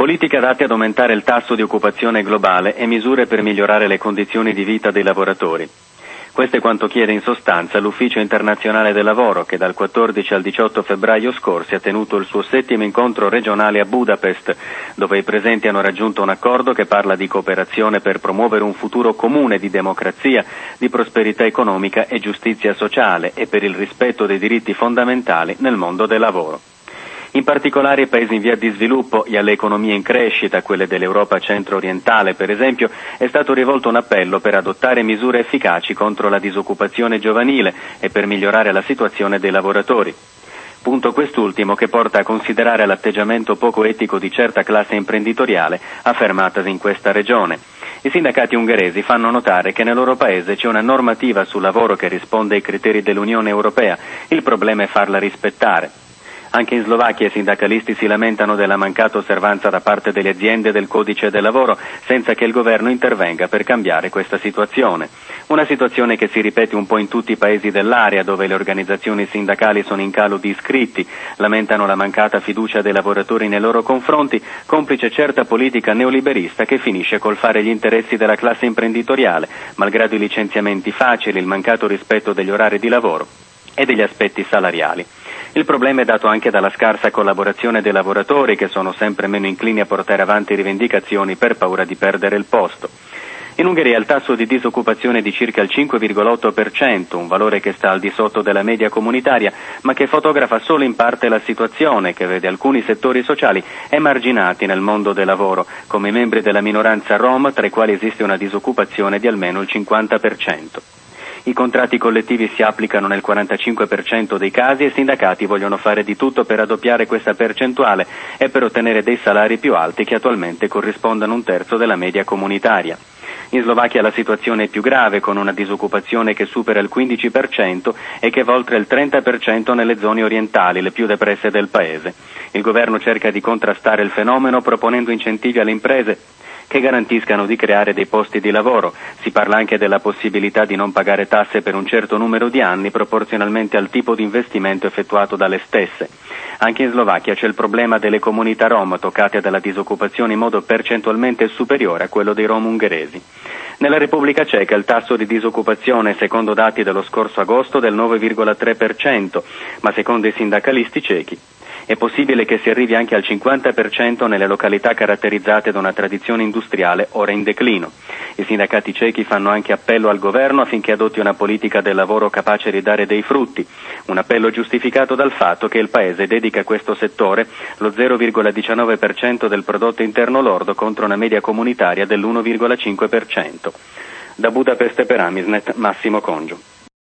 Politiche adatte ad aumentare il tasso di occupazione globale e misure per migliorare le condizioni di vita dei lavoratori. Questo è quanto chiede in sostanza l'Ufficio internazionale del lavoro, che dal 14 al 18 febbraio scorsi ha tenuto il suo 7° incontro regionale a Budapest, dove i presenti hanno raggiunto un accordo che parla di cooperazione per promuovere un futuro comune di democrazia, di prosperità economica e giustizia sociale e per il rispetto dei diritti fondamentali nel mondo del lavoro. In particolare ai paesi in via di sviluppo e alle economie in crescita, quelle dell'Europa centro-orientale per esempio, è stato rivolto un appello per adottare misure efficaci contro la disoccupazione giovanile e per migliorare la situazione dei lavoratori. Punto quest'ultimo che porta a considerare l'atteggiamento poco etico di certa classe imprenditoriale affermatasi in questa regione. I sindacati ungheresi fanno notare che nel loro paese c'è una normativa sul lavoro che risponde ai criteri dell'Unione Europea, il problema è farla rispettare. Anche in Slovacchia i sindacalisti si lamentano della mancata osservanza da parte delle aziende del codice del lavoro senza che il governo intervenga per cambiare questa situazione. Una situazione che si ripete un po' in tutti i paesi dell'area dove le organizzazioni sindacali sono in calo di iscritti, lamentano la mancata fiducia dei lavoratori nei loro confronti, complice certa politica neoliberista che finisce col fare gli interessi della classe imprenditoriale, malgrado i licenziamenti facili, il mancato rispetto degli orari di lavoro e degli aspetti salariali. Il problema è dato anche dalla scarsa collaborazione dei lavoratori che sono sempre meno inclini a portare avanti rivendicazioni per paura di perdere il posto. In Ungheria il tasso di disoccupazione è di circa il 5,8%, un valore che sta al di sotto della media comunitaria, ma che fotografa solo in parte la situazione, che vede alcuni settori sociali emarginati nel mondo del lavoro, come i membri della minoranza rom, tra i quali esiste una disoccupazione di almeno il 50%. I contratti collettivi si applicano nel 45% dei casi e i sindacati vogliono fare di tutto per raddoppiare questa percentuale e per ottenere dei salari più alti che attualmente corrispondono a un terzo della media comunitaria. In Slovacchia la situazione è più grave, con una disoccupazione che supera il 15% e che va oltre il 30% nelle zone orientali, le più depresse del paese. Il governo cerca di contrastare il fenomeno proponendo incentivi alle imprese che garantiscano di creare dei posti di lavoro. Si parla anche della possibilità di non pagare tasse per un certo numero di anni proporzionalmente al tipo di investimento effettuato dalle stesse. Anche in Slovacchia c'è il problema delle comunità rom toccate dalla disoccupazione in modo percentualmente superiore a quello dei rom ungheresi. Nella Repubblica Ceca il tasso di disoccupazione, secondo dati dello scorso agosto, è del 9,3%, ma secondo i sindacalisti cechi è possibile che si arrivi anche al 50% nelle località caratterizzate da una tradizione industriale ora in declino. I sindacati cechi fanno anche appello al governo affinché adotti una politica del lavoro capace di dare dei frutti, un appello giustificato dal fatto che il paese dedica a questo settore lo 0,19% del prodotto interno lordo contro una media comunitaria dell'1,5%. Da Budapest per Amisnet, Massimo Congio.